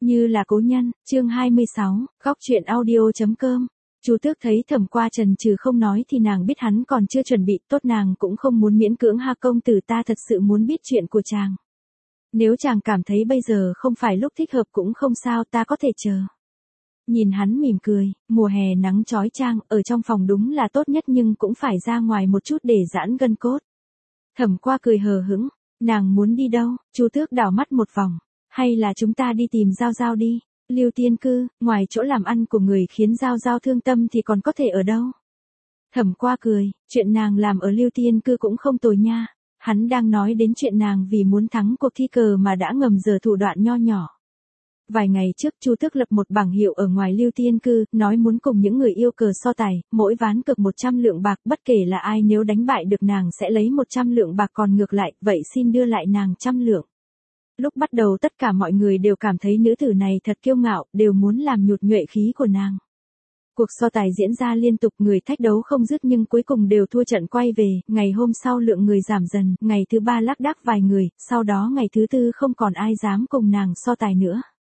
Như là cố nhân, chương 26, góc chuyện audio.com. Chu Tước thấy Thẩm Qua chần chừ không nói thì nàng biết hắn còn chưa chuẩn bị tốt, nàng cũng không muốn miễn cưỡng. Ha công tử, ta thật sự muốn biết chuyện của chàng. Nếu chàng cảm thấy bây giờ không phải lúc thích hợp cũng không sao, ta có thể chờ. Nhìn hắn mỉm cười, mùa hè nắng chói chang, ở trong phòng đúng là tốt nhất nhưng cũng phải ra ngoài một chút để giãn gân cốt. Thẩm Qua cười hờ hững, nàng muốn đi đâu? Chu Tước đảo mắt một vòng. Hay là chúng ta đi tìm Giao Giao đi? Lưu Tiên Cư, ngoài chỗ làm ăn của người khiến Giao Giao thương tâm thì còn có thể ở đâu? Thẩm Qua cười, chuyện nàng làm ở Lưu Tiên Cư cũng không tồi nha. Hắn đang nói đến chuyện nàng vì muốn thắng cuộc thi cờ mà đã ngầm giở thủ đoạn nho nhỏ. Vài ngày trước Chu Tước lập một bảng hiệu ở ngoài Lưu Tiên Cư, nói muốn cùng những người yêu cờ so tài, mỗi ván cược 100 lượng bạc, bất kể là ai nếu đánh bại được nàng sẽ lấy 100 lượng bạc, còn ngược lại, vậy xin đưa lại nàng 100 lượng. Lúc bắt đầu tất cả mọi người đều cảm thấy nữ tử này thật kiêu ngạo, đều muốn làm nhụt nhuệ khí của nàng. Cuộc so tài diễn ra liên tục, người thách đấu không dứt nhưng cuối cùng đều thua trận quay về. Ngày hôm sau lượng người giảm dần, ngày thứ 3 lác đác vài người, sau đó ngày thứ 4 không còn ai dám cùng nàng so tài nữa.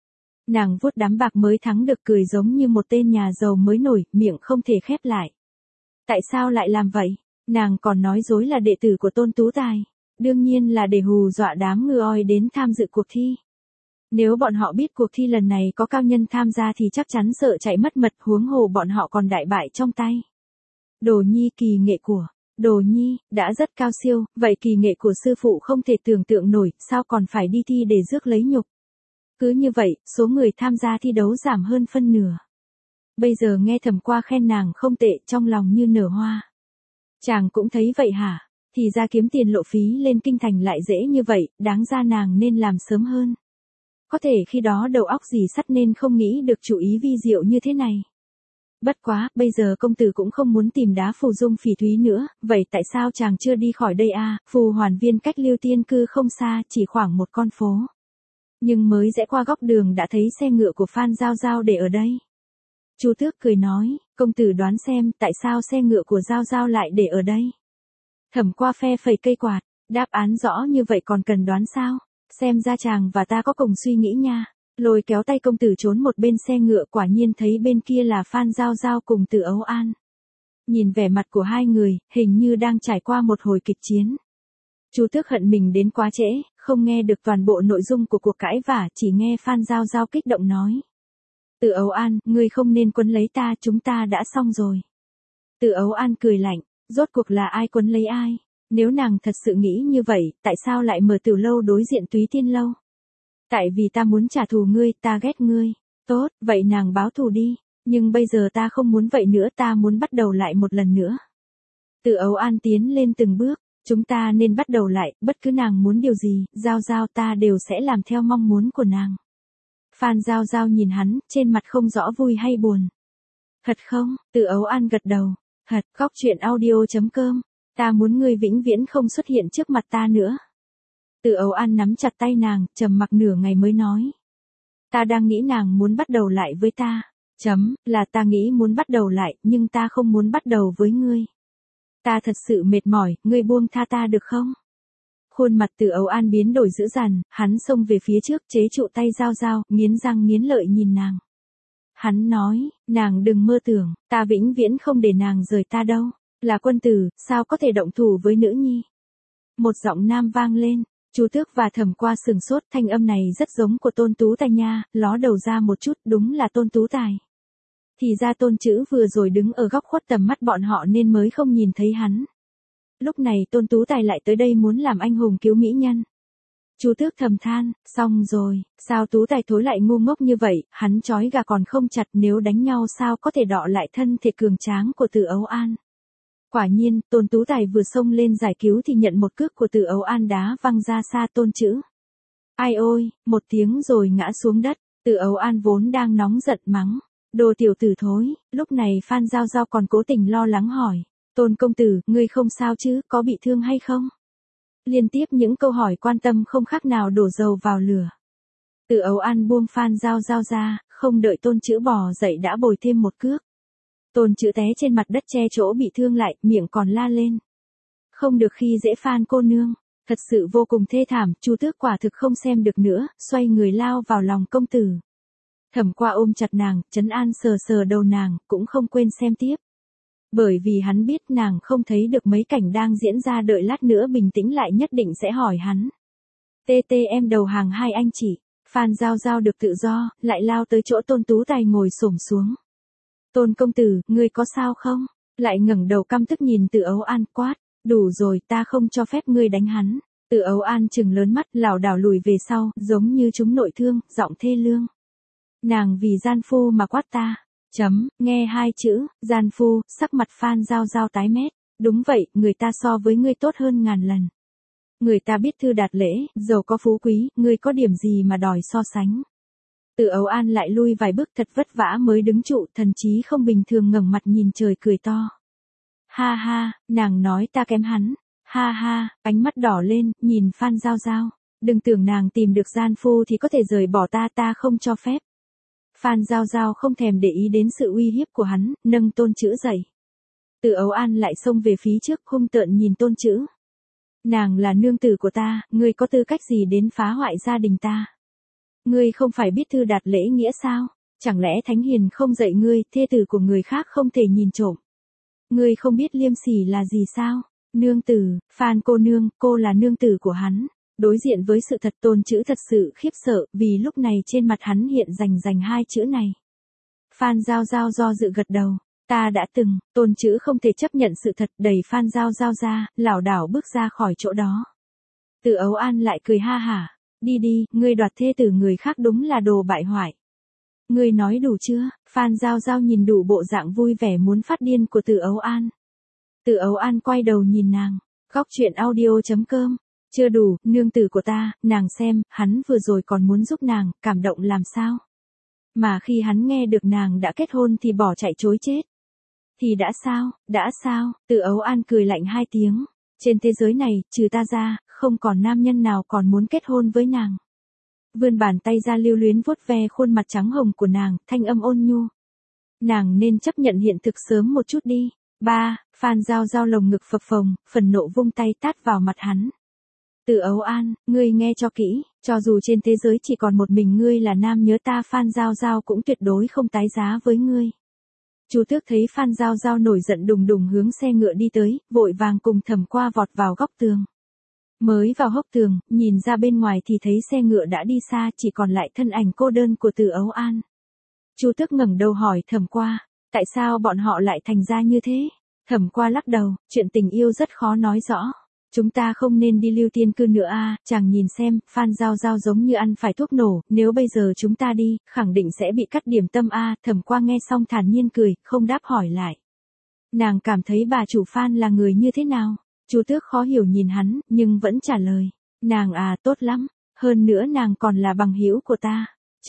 Nàng vuốt đám bạc mới thắng được, cười giống như một tên nhà giàu mới nổi, miệng không thể khép lại. Tại sao lại làm vậy? Nàng còn nói dối là đệ tử của Tôn Tú Tài. Đương nhiên là để hù dọa đám ngư oi đến tham dự cuộc thi. Nếu bọn họ biết cuộc thi lần này có cao nhân tham gia thì chắc chắn sợ chạy mất mật, huống hồ bọn họ còn đại bại trong tay. Đồ Nhi, kỳ nghệ của Đồ Nhi đã rất cao siêu, vậy kỳ nghệ của sư phụ không thể tưởng tượng nổi, sao còn phải đi thi để rước lấy nhục. Cứ như vậy, số người tham gia thi đấu giảm hơn phân nửa. Bây giờ nghe Thẩm Qua khen nàng không tệ, trong lòng như nở hoa. Chàng cũng thấy vậy hả? Thì ra kiếm tiền lộ phí lên kinh thành lại dễ như vậy, đáng ra nàng nên làm sớm hơn. Có thể khi đó đầu óc dì sắt nên không nghĩ được chủ ý vi diệu như thế này. Bất quá, bây giờ công tử cũng không muốn tìm đá phù dung phỉ thúy nữa, vậy tại sao chàng chưa đi khỏi đây à? Phù Hoàn Viên cách Lưu Tiên Cư không xa, chỉ khoảng một con phố. Nhưng mới rẽ qua góc đường đã thấy xe ngựa của Phan Giao Giao để ở đây. Chu Tước cười nói, công tử đoán xem tại sao xe ngựa của Giao Giao lại để ở đây. Thẩm Qua phe phẩy cây quạt, đáp án rõ như vậy còn cần đoán sao? Xem ra chàng và ta có cùng suy nghĩ nha. Lôi kéo tay công tử trốn một bên xe ngựa, quả nhiên thấy bên kia là Phan Giao Giao cùng Từ Ấu An. Nhìn vẻ mặt của hai người, hình như đang trải qua một hồi kịch chiến. Chu Tước hận mình đến quá trễ, không nghe được toàn bộ nội dung của cuộc cãi vả, chỉ nghe Phan Giao Giao kích động nói. Từ Ấu An, ngươi không nên quấn lấy ta, chúng ta đã xong rồi. Từ Ấu An cười lạnh, rốt cuộc là ai quấn lấy ai? Nếu nàng thật sự nghĩ như vậy, tại sao lại mở Tiểu lâu đối diện Túy Tiên lâu? Tại vì ta muốn trả thù ngươi, ta ghét ngươi. Tốt, vậy nàng báo thù đi. Nhưng bây giờ ta không muốn vậy nữa, ta muốn bắt đầu lại một lần nữa. Từ Ấu An tiến lên từng bước, chúng ta nên bắt đầu lại, bất cứ nàng muốn điều gì, Giao Giao ta đều sẽ làm theo mong muốn của nàng. Phan Giao Giao nhìn hắn, trên mặt không rõ vui hay buồn. Thật không? Từ Ấu An gật đầu. Thật, góc chuyện audio.com. Ta muốn ngươi vĩnh viễn không xuất hiện trước mặt ta nữa. Từ Ấu An nắm chặt tay nàng, trầm mặc nửa ngày mới nói. Ta đang nghĩ nàng muốn bắt đầu lại với ta. Là ta nghĩ muốn bắt đầu lại, nhưng ta không muốn bắt đầu với ngươi. Ta thật sự mệt mỏi, ngươi buông tha ta được không? Khuôn mặt Từ Ấu An biến đổi dữ dằn, hắn xông về phía trước chế trụ tay Giao Giao, nghiến răng nghiến lợi nhìn nàng. Hắn nói, nàng đừng mơ tưởng, ta vĩnh viễn không để nàng rời ta đâu. Là quân tử, sao có thể động thủ với nữ nhi? Một giọng nam vang lên, Chu Tước và Thẩm Qua sừng sốt, thanh âm này rất giống của Tôn Tú Tài nha, ló đầu ra một chút, đúng là Tôn Tú Tài. Thì ra Tôn Chữ vừa rồi đứng ở góc khuất tầm mắt bọn họ nên mới không nhìn thấy hắn. Lúc này Tôn Tú Tài lại tới đây muốn làm anh hùng cứu mỹ nhân. Chu Tước thầm than, xong rồi, sao Tú Tài thối lại ngu ngốc như vậy, hắn trói gà còn không chặt, nếu đánh nhau sao có thể đọ lại thân thể cường tráng của Từ Ấu An. Quả nhiên, Tôn Tú Tài vừa xông lên giải cứu thì nhận một cước của Từ Ấu An đá văng ra xa Tôn Chữ. Ai ôi, một tiếng rồi ngã xuống đất, Từ Ấu An vốn đang nóng giận mắng. Đồ tiểu tử thối, lúc này Phan Giao Giao còn cố tình lo lắng hỏi. Tôn công tử, ngươi không sao chứ, có bị thương hay không? Liên tiếp những câu hỏi quan tâm không khác nào đổ dầu vào lửa. Từ Ấu An buông Phan Giao Giao ra, không đợi Tôn Chữ bò dậy đã bồi thêm một cước. Tôn Chữ té trên mặt đất che chỗ bị thương lại, miệng còn la lên. Không được khi dễ Phan cô nương, thật sự vô cùng thê thảm. Chu Tước quả thực không xem được nữa, xoay người lao vào lòng công tử. Thẩm qua ôm chặt nàng, trấn an sờ sờ đầu nàng, cũng không quên xem tiếp. Bởi vì hắn biết nàng không thấy được mấy cảnh đang diễn ra, đợi lát nữa bình tĩnh lại nhất định sẽ hỏi hắn. TTM đầu hàng hai anh chị, Phan Giao Giao được tự do, lại lao tới chỗ Tôn Tú Tài ngồi xổm xuống. Tôn công tử, ngươi có sao không? Lại ngẩng đầu căm tức nhìn Từ Ấu An, quát, đủ rồi, ta không cho phép ngươi đánh hắn. Từ Ấu An trừng lớn mắt, lảo đảo lùi về sau, giống như chúng nội thương, giọng thê lương. Nàng vì gian phu mà quát ta. Nghe hai chữ, gian phu, sắc mặt Phan Giao Giao tái mét. Đúng vậy, người ta so với ngươi tốt hơn ngàn lần. Người ta biết thư đạt lễ, giàu có phú quý, ngươi có điểm gì mà đòi so sánh. Từ Ấu An lại lui vài bước, thật vất vả mới đứng trụ, thần chí không bình thường, ngẩng mặt nhìn trời cười to. Ha ha, nàng nói ta kém hắn. Ha ha, ánh mắt đỏ lên, nhìn Phan Giao Giao. Đừng tưởng nàng tìm được gian phu thì có thể rời bỏ ta, ta không cho phép. Phan Giao Giao không thèm để ý đến sự uy hiếp của hắn, nâng Tôn Chữ dậy. Từ Ấu An lại xông về phía trước, hung tợn nhìn Tôn Chữ. Nàng là nương tử của ta, ngươi có tư cách gì đến phá hoại gia đình ta? Ngươi không phải biết thư đạt lễ nghĩa sao? Chẳng lẽ Thánh Hiền không dạy ngươi, thê tử của người khác không thể nhìn trộm? Ngươi không biết liêm sỉ là gì sao? Nương tử, Phan cô nương, cô là nương tử của hắn. Đối diện với sự thật, Tôn Chữ thật sự khiếp sợ, vì lúc này trên mặt hắn hiện rành hai chữ này. Phan Giao Giao do dự gật đầu. Ta đã từng, Tôn Chữ không thể chấp nhận sự thật, đẩy Phan Giao Giao ra, lảo đảo bước ra khỏi chỗ đó. Từ Ấu An lại cười ha hả. Đi đi, ngươi đoạt thê tử người khác đúng là đồ bại hoại. Ngươi nói đủ chưa? Phan Giao Giao nhìn đủ bộ dạng vui vẻ muốn phát điên của Từ Ấu An. Từ Ấu An quay đầu nhìn nàng. Góc chuyện audio.com. Chưa đủ, nương tử của ta, nàng xem, hắn vừa rồi còn muốn giúp nàng, cảm động làm sao? Mà khi hắn nghe được nàng đã kết hôn thì bỏ chạy chối chết. Thì đã sao? Từ Ấu An cười lạnh hai tiếng. Trên thế giới này, trừ ta ra, không còn nam nhân nào còn muốn kết hôn với nàng. Vươn bàn tay ra lưu luyến vuốt ve khuôn mặt trắng hồng của nàng, thanh âm ôn nhu. Nàng nên chấp nhận hiện thực sớm một chút đi. Phan Giao Giao lồng ngực phập phồng, phần nộ vung tay tát vào mặt hắn. Từ Ấu An, ngươi nghe cho kỹ, cho dù trên thế giới chỉ còn một mình ngươi là nam, nhớ ta Phan Giao Giao cũng tuyệt đối không tái giá với ngươi. Chu Tước thấy Phan Giao Giao nổi giận đùng đùng hướng xe ngựa đi tới, vội vàng cùng Thẩm Qua vọt vào góc tường. Mới vào hốc tường, nhìn ra bên ngoài thì thấy xe ngựa đã đi xa, chỉ còn lại thân ảnh cô đơn của Từ Ấu An. Chu Tước ngẩng đầu hỏi Thẩm Qua, tại sao bọn họ lại thành ra như thế? Thẩm Qua lắc đầu, chuyện tình yêu rất khó nói rõ. Chúng ta không nên đi Lưu Tiên Cư nữa à, chàng nhìn xem, Phan Giao Giao giống như ăn phải thuốc nổ, nếu bây giờ chúng ta đi, khẳng định sẽ bị cắt điểm tâm à, Thẩm Qua nghe xong thản nhiên cười, không đáp hỏi lại. Nàng cảm thấy bà chủ Phan là người như thế nào? Chu Tước khó hiểu nhìn hắn, nhưng vẫn trả lời. Nàng à, tốt lắm, hơn nữa nàng còn là bằng hữu của ta.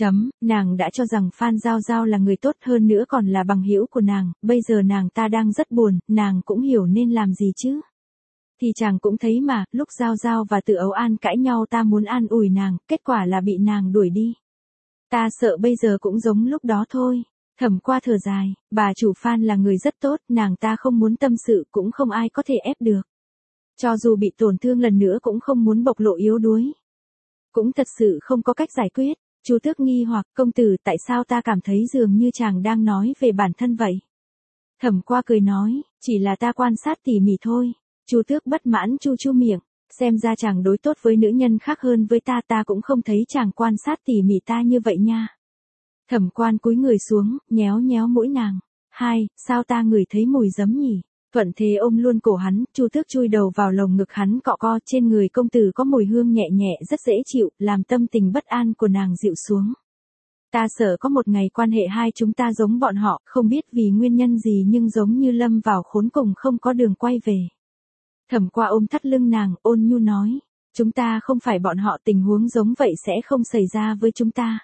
Nàng đã cho rằng Phan Giao Giao là người tốt, hơn nữa còn là bằng hữu của nàng, bây giờ nàng ta đang rất buồn, nàng cũng hiểu nên làm gì chứ. Thì chàng cũng thấy mà, lúc Giao Giao và Từ Ấu An cãi nhau ta muốn an ủi nàng, kết quả là bị nàng đuổi đi. Ta sợ bây giờ cũng giống lúc đó thôi. Thẩm Qua thở dài, bà chủ Phan là người rất tốt, nàng ta không muốn tâm sự cũng không ai có thể ép được. Cho dù bị tổn thương lần nữa cũng không muốn bộc lộ yếu đuối. Cũng thật sự không có cách giải quyết. Chu Tước nghi hoặc, công tử, tại sao ta cảm thấy dường như chàng đang nói về bản thân vậy? Thẩm Qua cười nói, chỉ là ta quan sát tỉ mỉ thôi. Chu Tước bất mãn chu miệng, xem ra chàng đối tốt với nữ nhân khác hơn với ta, ta cũng không thấy chàng quan sát tỉ mỉ ta như vậy nha. Thẩm Quan cúi người xuống, nhéo nhéo mũi nàng. Sao ta ngửi thấy mùi giấm nhỉ? Thuận thế ôm luôn cổ hắn, Chu Tước chui đầu vào lồng ngực hắn cọ co, trên người công tử có mùi hương nhẹ nhẹ rất dễ chịu, làm tâm tình bất an của nàng dịu xuống. Ta sợ có một ngày quan hệ hai chúng ta giống bọn họ, không biết vì nguyên nhân gì nhưng giống như lâm vào khốn cùng không có đường quay về. Thẩm Qua ôm thắt lưng nàng, ôn nhu nói, chúng ta không phải bọn họ, tình huống giống vậy sẽ không xảy ra với chúng ta.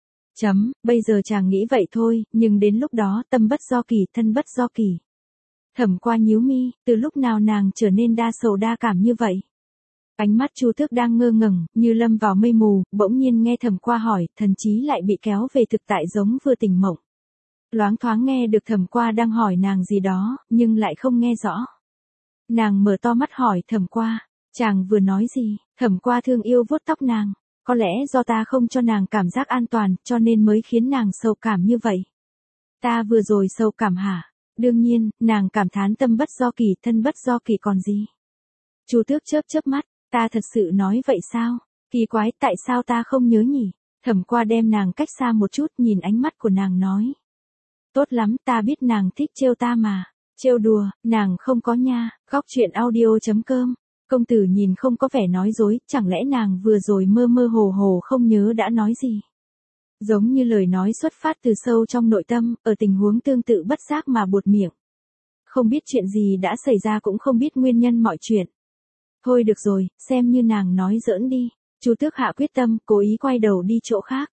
Bây giờ chàng nghĩ vậy thôi, nhưng đến lúc đó tâm bất do kỳ, thân bất do kỳ. Thẩm Qua nhíu mi, từ lúc nào nàng trở nên đa sầu đa cảm như vậy? Ánh mắt Chu Tước đang ngơ ngẩn, như lâm vào mây mù, bỗng nhiên nghe Thẩm Qua hỏi, thần trí lại bị kéo về thực tại giống vừa tỉnh mộng. Loáng thoáng nghe được Thẩm Qua đang hỏi nàng gì đó, nhưng lại không nghe rõ. Nàng mở to mắt hỏi Thẩm Qua, chàng vừa nói gì? Thẩm Qua thương yêu vuốt tóc nàng. Có lẽ do ta không cho nàng cảm giác an toàn, cho nên mới khiến nàng sầu cảm như vậy. Ta vừa rồi sầu cảm hả? Đương nhiên, nàng cảm thán tâm bất do kỳ, thân bất do kỳ còn gì. Chu Tước chớp chớp mắt, ta thật sự nói vậy sao? Kỳ quái, tại sao ta không nhớ nhỉ? Thẩm Qua đem nàng cách xa một chút, nhìn ánh mắt của nàng nói. Tốt lắm, ta biết nàng thích trêu ta mà. Trêu đùa, nàng không có nha. Góc chuyện audio.com. Công tử nhìn không có vẻ nói dối, chẳng lẽ nàng vừa rồi mơ mơ hồ hồ không nhớ đã nói gì? Giống như lời nói xuất phát từ sâu trong nội tâm, ở tình huống tương tự bất giác mà buột miệng. Không biết chuyện gì đã xảy ra cũng không biết nguyên nhân mọi chuyện. Thôi được rồi, xem như nàng nói giỡn đi. Chu Tước hạ quyết tâm, cố ý quay đầu đi chỗ khác.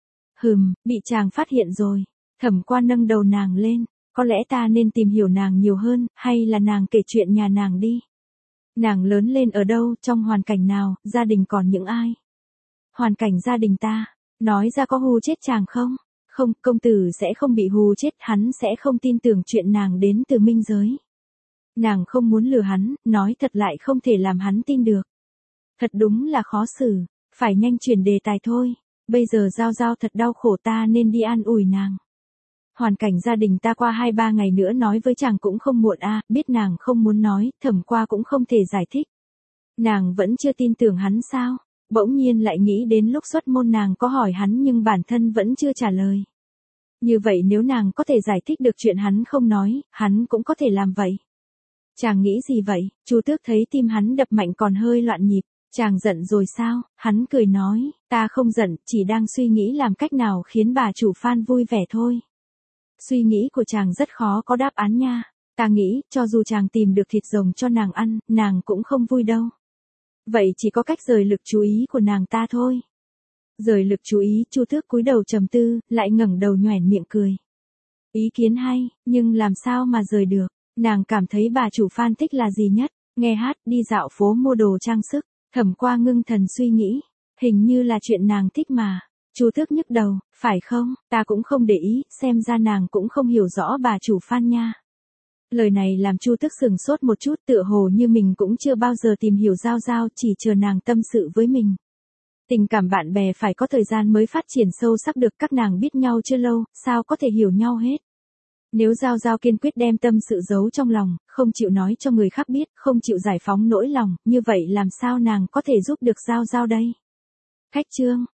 Bị chàng phát hiện rồi. Thẩm Qua nâng đầu nàng lên. Có lẽ ta nên tìm hiểu nàng nhiều hơn, hay là nàng kể chuyện nhà nàng đi. Nàng lớn lên ở đâu, trong hoàn cảnh nào, gia đình còn những ai? Hoàn cảnh gia đình ta, nói ra có hù chết chàng không? Không, công tử sẽ không bị hù chết, hắn sẽ không tin tưởng chuyện nàng đến từ minh giới. Nàng không muốn lừa hắn, nói thật lại không thể làm hắn tin được. Thật đúng là khó xử, phải nhanh chuyển đề tài thôi. Bây giờ Giao Giao thật đau khổ, ta nên đi an ủi nàng. Hoàn cảnh gia đình ta qua 2-3 ngày nữa nói với chàng cũng không muộn a. Biết nàng không muốn nói, Thẩm Qua cũng không thể giải thích. Nàng vẫn chưa tin tưởng hắn sao? Bỗng nhiên lại nghĩ đến lúc xuất môn nàng có hỏi hắn nhưng bản thân vẫn chưa trả lời. Như vậy nếu nàng có thể giải thích được chuyện hắn không nói, hắn cũng có thể làm vậy. Chàng nghĩ gì vậy? Chu Tước thấy tim hắn đập mạnh còn hơi loạn nhịp. Chàng giận rồi sao? Hắn cười nói, ta không giận, chỉ đang suy nghĩ làm cách nào khiến bà chủ Phan vui vẻ thôi. Suy nghĩ của chàng rất khó có đáp án nha. Ta nghĩ, cho dù chàng tìm được thịt rồng cho nàng ăn, nàng cũng không vui đâu. Vậy chỉ có cách rời lực chú ý của nàng ta thôi. Rời lực chú ý, Chu Tước cúi đầu trầm tư, lại ngẩng đầu nhoẻn miệng cười. Ý kiến hay, nhưng làm sao mà rời được? Nàng cảm thấy bà chủ Phan thích là gì nhất? Nghe hát, đi dạo phố mua đồ trang sức. Thẩm Qua ngưng thần suy nghĩ. Hình như là chuyện nàng thích mà. Chu Tước nhức đầu, phải không? Ta cũng không để ý, xem ra nàng cũng không hiểu rõ bà chủ Phan nha. Lời này làm Chu Tước sừng sốt một chút, tựa hồ như mình cũng chưa bao giờ tìm hiểu Giao Giao, chỉ chờ nàng tâm sự với mình. Tình cảm bạn bè phải có thời gian mới phát triển sâu sắc được, các nàng biết nhau chưa lâu, sao có thể hiểu nhau hết. Nếu Giao Giao kiên quyết đem tâm sự giấu trong lòng, không chịu nói cho người khác biết, không chịu giải phóng nỗi lòng, như vậy làm sao nàng có thể giúp được Giao Giao đây? Khách chương